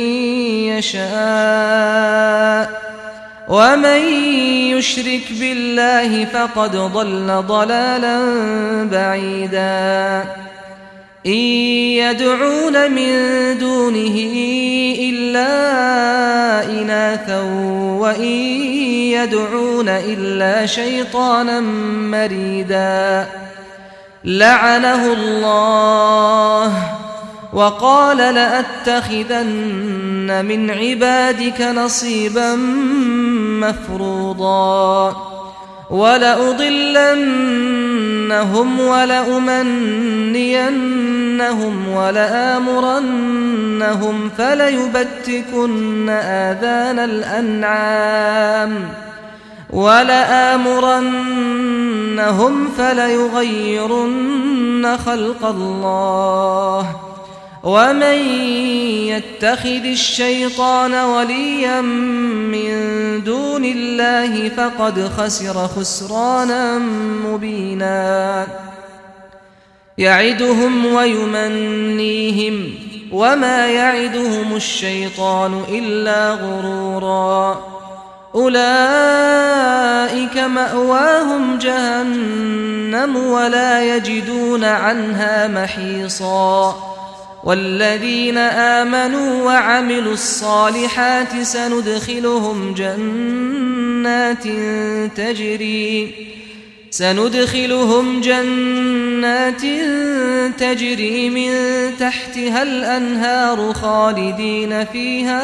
يشاء ومن يشرك بالله فقد ضل ضلالا بعيدا إن يدعون من دونه إلا إناثا وإن يدعون إلا شيطانا مريدا لعنه الله وقال لأتخذن من عبادك نصيبا مفروضا ولأضلنهم ولأمنينهم ولآمرنهم فليبتكن آذان الأنعام ولآمرنهم فليغيرن خلق الله ومن يتخذ الشيطان وليا من دون الله فقد خسر خسرانا مبينا يعدهم ويمنيهم وما يعدهم الشيطان إلا غرورا أولئك مأواهم جهنم ولا يجدون عنها محيصا والذين آمنوا وعملوا الصالحات سندخلهم جنات تجري من تحتها الأنهار خالدين فيها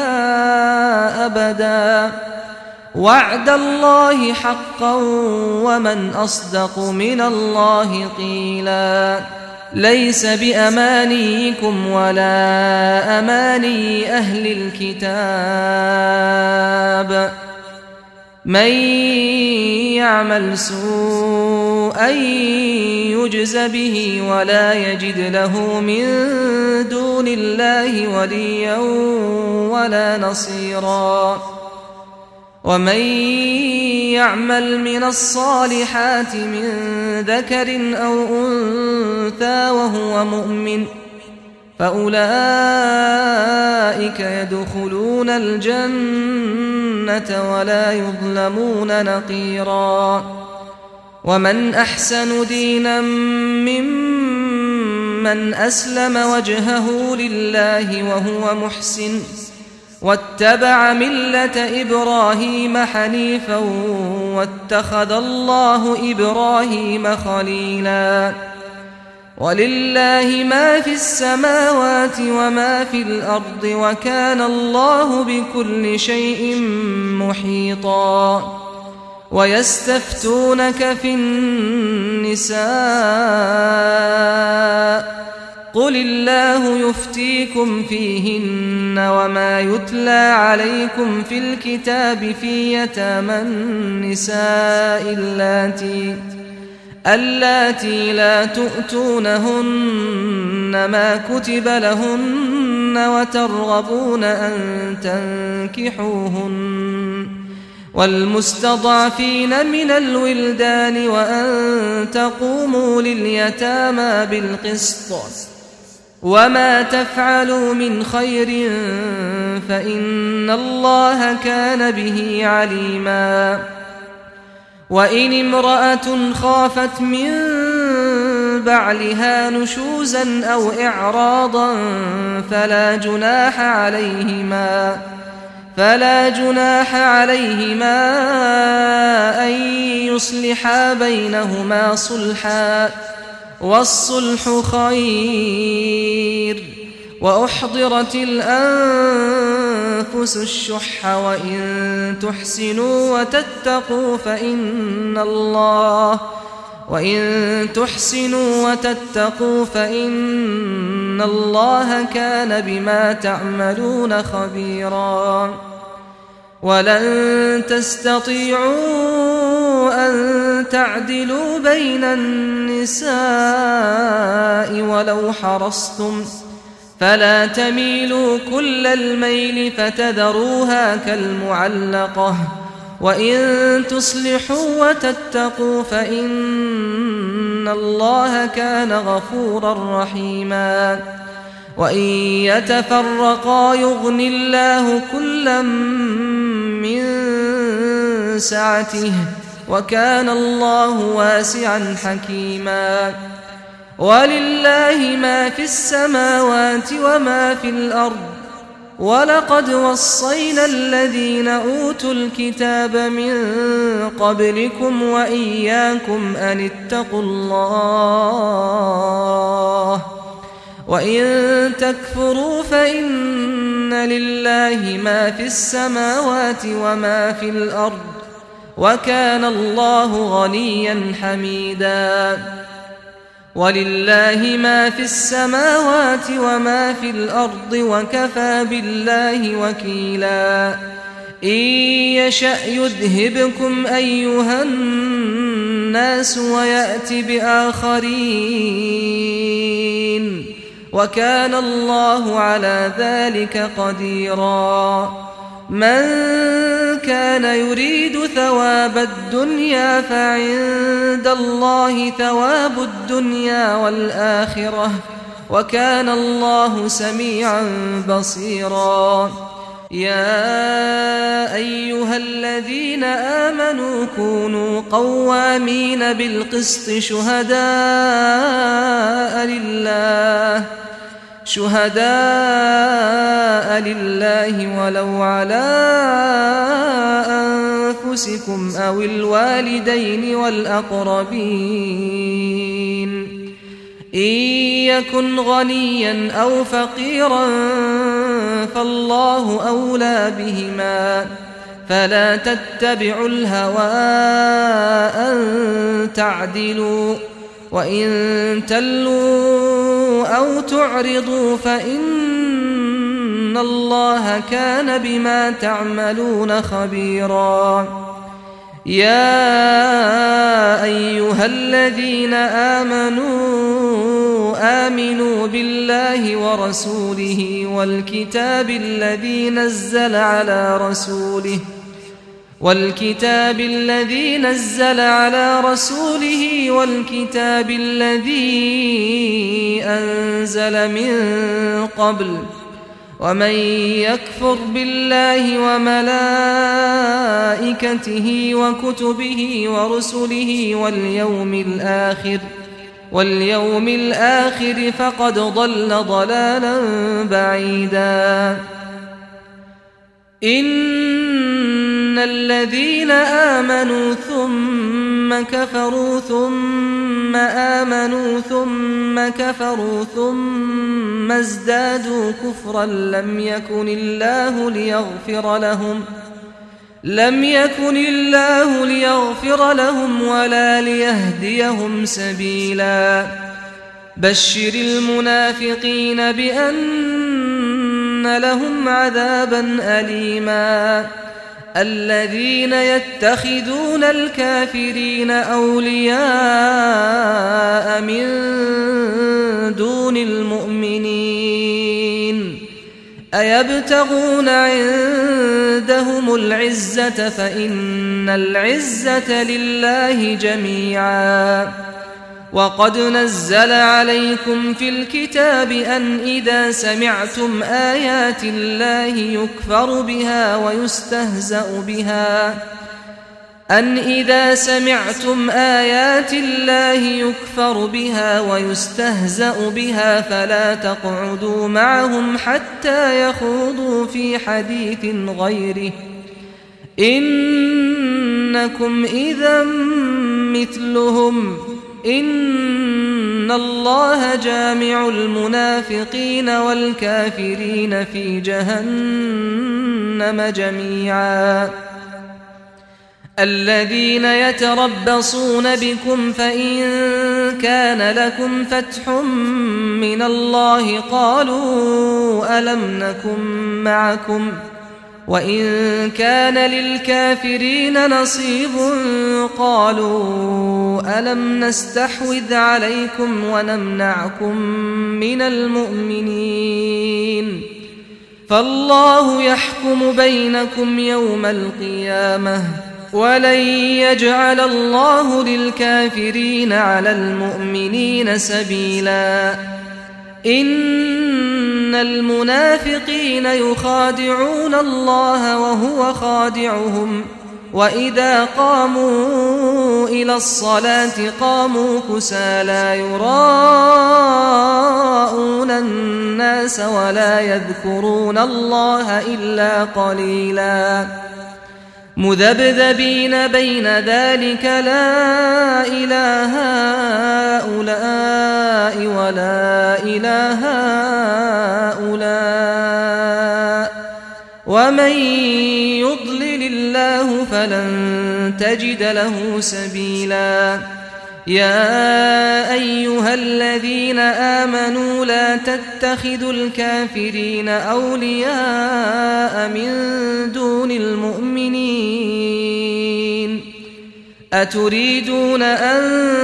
أبدا وعد الله حقا ومن أصدق من الله قيلا ليس بأمانيكم ولا أماني أهل الكتاب من يعمل سوءا يجز به ولا يجد له من دون الله وليا ولا نصيرا ومن يعمل من الصالحات من ذكر أو أنثى وهو مؤمن فأولئك يدخلون الجنة ولا يظلمون نقيرا ومن أحسن دينا ممن أسلم وجهه لله وهو محسن واتبع ملة إبراهيم حنيفا واتخذ الله إبراهيم خليلا ولله ما في السماوات وما في الأرض وكان الله بكل شيء محيطا ويستفتونك في النساء قل الله يفتيكم فيهن وما يتلى عليكم في الكتاب في يتامى النساء اللاتي لا تؤتونهن ما كتب لهن وترغبون أن تنكحوهن والمستضعفين من الولدان وأن تقوموا لليتامى بالقسط وما تفعلوا من خير فإن الله كان به عليما وإن امرأة خافت من بعلها نشوزا أو إعراضا فلا جناح عليهما أن يصلحا بينهما صلحا والصلح خير وأحضرت الأنفس الشح وإن تحسنوا وتتقوا فإن الله كان بما تعملون خبيرا ولن تستطيعوا أن تعدلوا بين النساء ولو حرصتم فلا تميلوا كل الميل فتذروها كالمعلقة وإن تصلحوا وتتقوا فإن الله كان غفورا رحيما وإن يتفرقا يغن الله كلا من سعته وكان الله واسعا حكيما ولله ما في السماوات وما في الأرض ولقد وصينا الذين أوتوا الكتاب من قبلكم وإياكم أن اتقوا الله وإن تكفروا فإن لله ما في السماوات وما في الأرض وكان الله غنيا حميدا ولله ما في السماوات وما في الأرض وكفى بالله وكيلا إن يشأ يذهبكم أيها الناس ويأت بآخرين وكان الله على ذلك قديرا من كان يريد ثواب الدنيا فعند الله ثواب الدنيا والآخرة وكان الله سميعا بصيرا يا أيها الذين آمنوا كونوا قوامين بالقسط شهداء لله ولو على أنفسكم أو الوالدين والأقربين إن يكن غنيا أو فقيرا فالله أولى بهما فلا تتبعوا الهوى أن تعدلوا وإن تلوا أو تعرضوا فإن الله كان بما تعملون خبيرا يا أيها الذين آمنوا بالله ورسوله والكتاب الذي نزل على رسوله والكتاب الذي أنزل من قبل ومن يكفر بالله وملائكته وكتبه ورسله واليوم الآخر فقد ضل ضلالا بعيدا إن الذين آمنوا ثم كفروا ثم آمنوا ثم كفروا ثم ازدادوا كفرا لم يكن الله ليغفر لهم ولا ليهديهم سبيلا بشر المنافقين بأن لهم عذابا أليما الذين يتخذون الكافرين أولياء من دون المؤمنين أيبتغون عندهم العزة فإن العزة لله جميعا وقد نزل عليكم في الكتاب أن إذا سمعتم آيات الله يكفر بها ويستهزأ بها فلا تقعدوا معهم حتى يخوضوا في حديث غيره إنكم إذا مثلهم إن الله جامع المنافقين والكافرين في جهنم جميعا الذين يتربصون بكم فإن كان لكم فتح من الله قالوا ألم نكن معكم وإن كان للكافرين نصيب قالوا ألم نستحوذ عليكم ونمنعكم من المؤمنين فالله يحكم بينكم يوم القيامة ولن يجعل الله للكافرين على المؤمنين سبيلا إن المنافقين يخادعون الله وهو خادعهم وإذا قاموا إلى الصلاة قاموا كسالى يراءون الناس ولا يذكرون الله إلا قليلا مذبذبين بين ذلك لا إله هؤلاء ولا إله هؤلاء ومن يضلل الله فلن تجد له سبيلا يا أيها الذين آمنوا لا تتخذوا الكافرين أولياء من دون المؤمنين أتريدون أن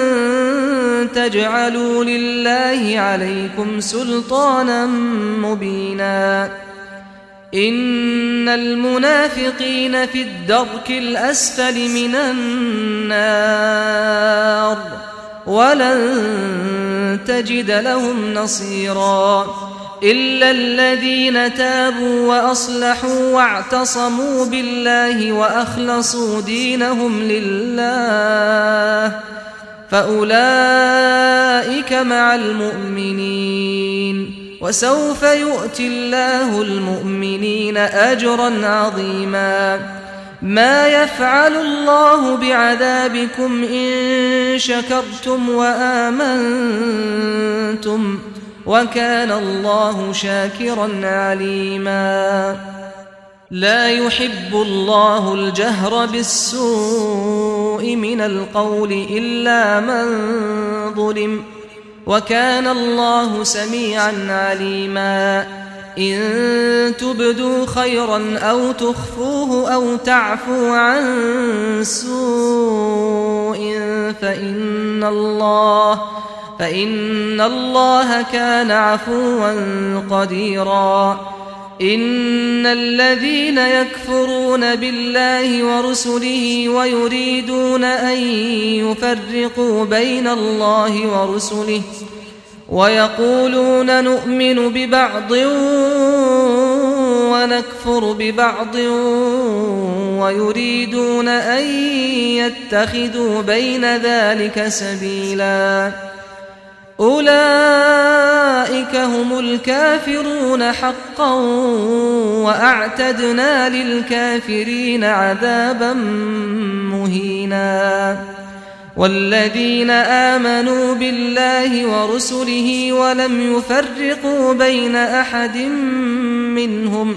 تجعلوا لله عليكم سلطانا مبينا إن المنافقين في الدرك الأسفل من النار ولن تجد لهم نصيرا إلا الذين تابوا وأصلحوا واعتصموا بالله وأخلصوا دينهم لله فأولئك مع المؤمنين وسوف يؤتي الله المؤمنين أجرا عظيما ما يفعل الله بعذابكم إن شكرتم وآمنتم وكان الله شاكرا عليما لا يحب الله الجهر بالسوء من القول إلا من ظلم وكان الله سميعا عليما إن تبدوا خيرا أو تخفوه أو تعفوا عن سوء فإن الله كان عفوا قديرا إن الذين يكفرون بالله ورسله ويريدون أن يفرقوا بين الله ورسله ويقولون نؤمن ببعض ونكفر ببعض ويريدون أن يتخذوا بين ذلك سبيلا أولئك هم الكافرون حقا وأعتدنا للكافرين عذابا مهينا والذين آمنوا بالله ورسله ولم يفرقوا بين أحد منهم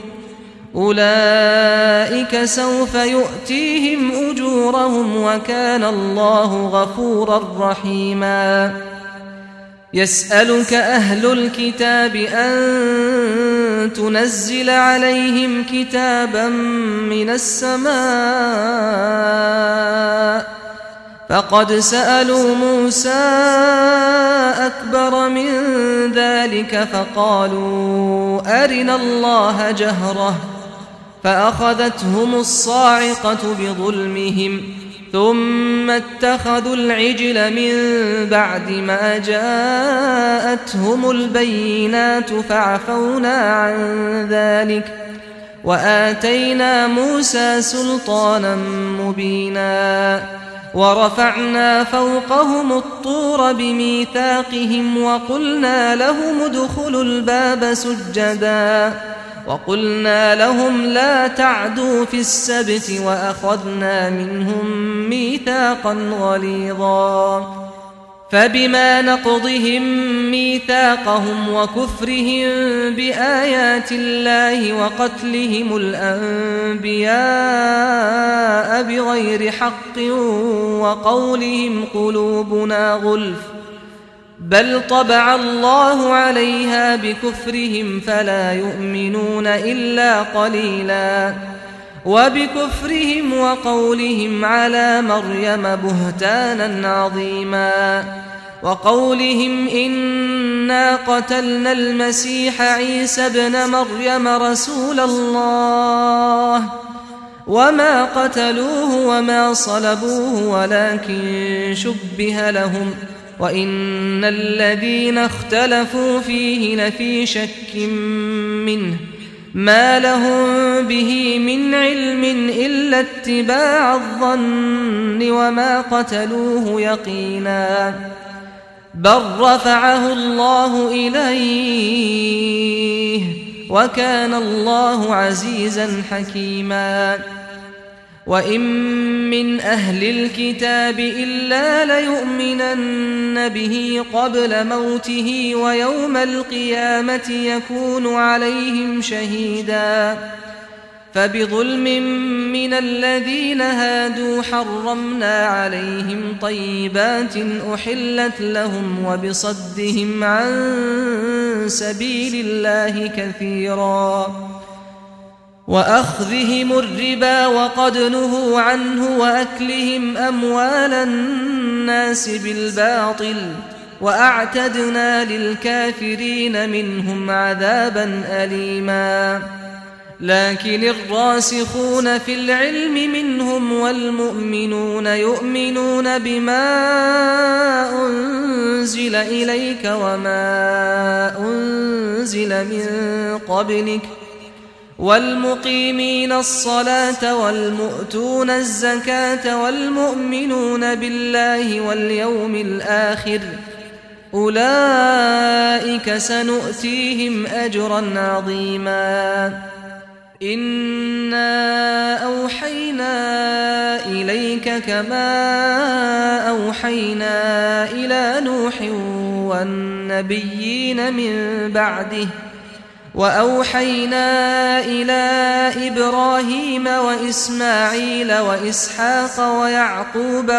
أولئك سوف يؤتيهم أجورهم وكان الله غفورا رحيما يسألك أهل الكتاب أن تنزل عليهم كتابا من السماء فقد سألوا موسى أكبر من ذلك فقالوا أرنا الله جهرة فأخذتهم الصاعقة بظلمهم ثم اتخذوا العجل من بعد ما جاءتهم البينات فعفونا عن ذلك وآتينا موسى سلطانا مبينا ورفعنا فوقهم الطور بميثاقهم وقلنا لهم ادخلوا الباب سجدا وقلنا لهم لا تعدوا في السبت وأخذنا منهم ميثاقا غليظا فبما نقضهم ميثاقهم وكفرهم بآيات الله وقتلهم الأنبياء بغير حق وقولهم قلوبنا غلف بل طبع الله عليها بكفرهم فلا يؤمنون إلا قليلا وبكفرهم وقولهم على مريم بهتانا عظيما وقولهم إنا قتلنا المسيح عيسى ابن مريم رسول الله وما قتلوه وما صلبوه ولكن شبه لهم وإن الذين اختلفوا فيه لفي شك منه ما لهم به من علم إلا اتباع الظن وما قتلوه يقينا بل رفعه الله إليه وكان الله عزيزا حكيما وإن من أهل الكتاب إلا ليؤمنن به قبل موته ويوم القيامة يكون عليهم شهيدا فبظلم من الذين هادوا حرمنا عليهم طيبات أحلت لهم وبصدهم عن سبيل الله كثيرا وأخذهم الربا وقد نهوا عنه وأكلهم أموال الناس بالباطل وأعتدنا للكافرين منهم عذابا أليما لكن الراسخون في العلم منهم والمؤمنون يؤمنون بما أنزل إليك وما أنزل من قبلك والمقيمين الصلاة والمؤتون الزكاة والمؤمنون بالله واليوم الآخر أولئك سنؤتيهم أجرا عظيما إنا أوحينا إليك كما أوحينا إلى نوح والنبيين من بعده وأوحينا إلى إبراهيم وإسماعيل وإسحاق ويعقوب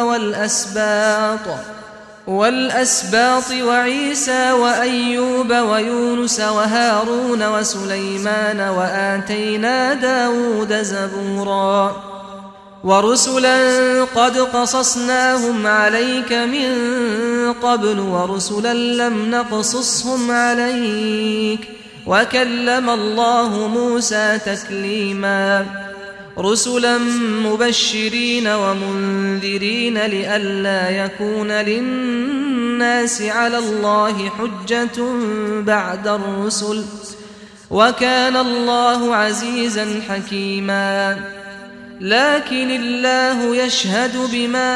والأسباط وعيسى وأيوب ويونس وهارون وسليمان وآتينا داود زبورا ورسلا قد قصصناهم عليك من قبل ورسلا لم نقصصهم عليك وكلم الله موسى تكليما رسلا مبشرين ومنذرين لئلا يكون للناس على الله حجة بعد الرسل وكان الله عزيزا حكيما لكن الله يشهد بما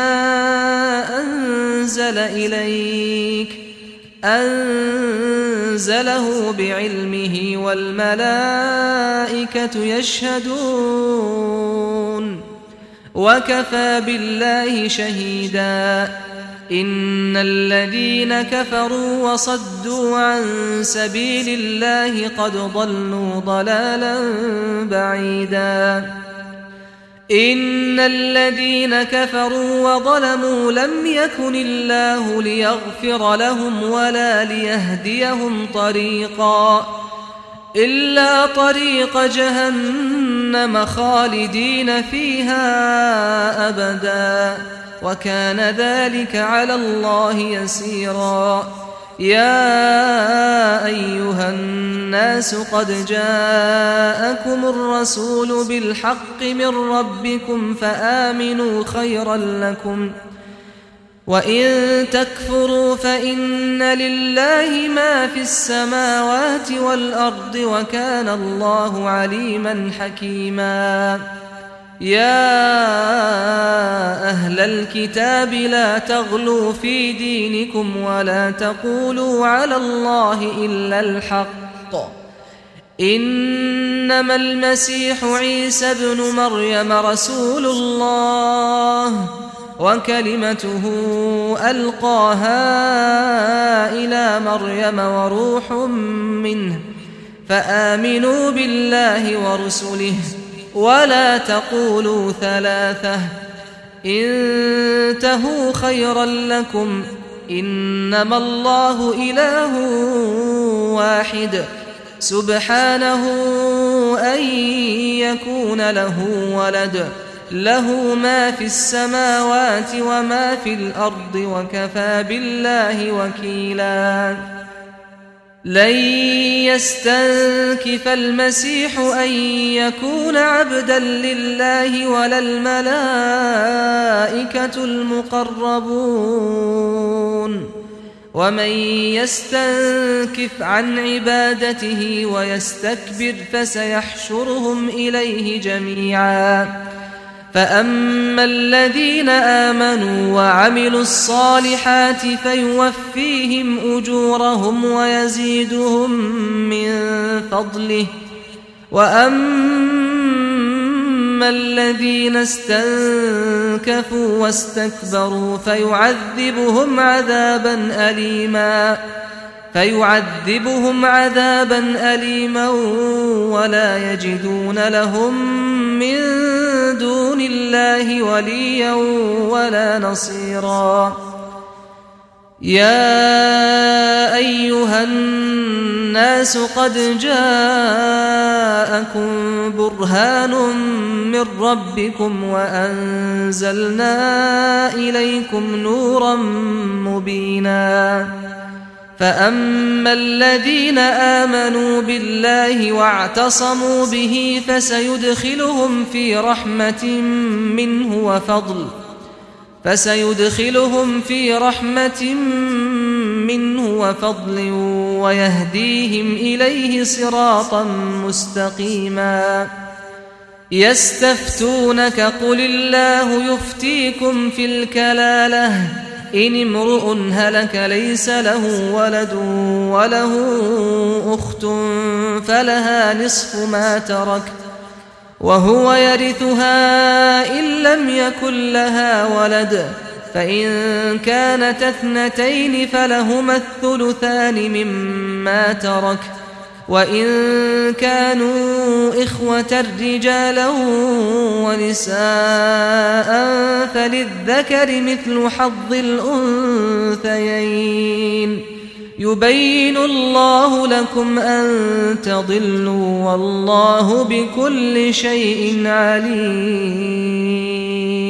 أنزل إليك أنزله بعلمه والملائكة يشهدون وكفى بالله شهيدا إن الذين كفروا وصدوا عن سبيل الله قد ضلوا ضلالا بعيدا إن الذين كفروا وظلموا لم يكن الله ليغفر لهم ولا ليهديهم طريقا إلا طريق جهنم خالدين فيها أبدا وكان ذلك على الله يسيرا يا أيها الناس قد جاءكم الرسول بالحق من ربكم فآمنوا خيرا لكم وإن تكفروا فإن لله ما في السماوات والأرض وكان الله عليما حكيما يا أهل الكتاب لا تغلوا في دينكم ولا تقولوا على الله إلا الحق إنما المسيح عيسى ابن مريم رسول الله وكلمته ألقاها إلى مريم وروح منه فآمنوا بالله ورسله ولا تقولوا ثلاثة انتهوا خيرا لكم إنما الله إله واحد سبحانه أن يكون له ولد له ما في السماوات وما في الأرض وكفى بالله وكيلا لن يستنكف المسيح أن يكون عبدا لله ولا الملائكة المقربون ومن يستنكف عن عبادته ويستكبر فسيحشرهم إليه جميعا فأما الذين آمنوا وعملوا الصالحات فيوفيهم أجورهم ويزيدهم من فضله وأما الذين استنكفوا واستكبروا فيعذبهم عذابا أليما ولا يجدون لهم من دون الله وليا ولا نصيرا يا أيها الناس قد جاءكم برهان من ربكم وأنزلنا إليكم نورا مبينا فأما الذين آمنوا بالله واعتصموا به فسيدخلهم في رحمة منه وفضل ويهديهم إليه صراطا مستقيما يستفتونك قل الله يفتيكم في الكلالة إن امرؤ هلك ليس له ولد وله أخت فلها نصف ما ترك وهو يرثها إن لم يكن لها ولد فإن كانت اثنتين فلهما الثلثان مما ترك وإن كانوا إخوة رجالا ونساء فللذكر مثل حظ الأنثيين يبين الله لكم أن تضلوا والله بكل شيء عليم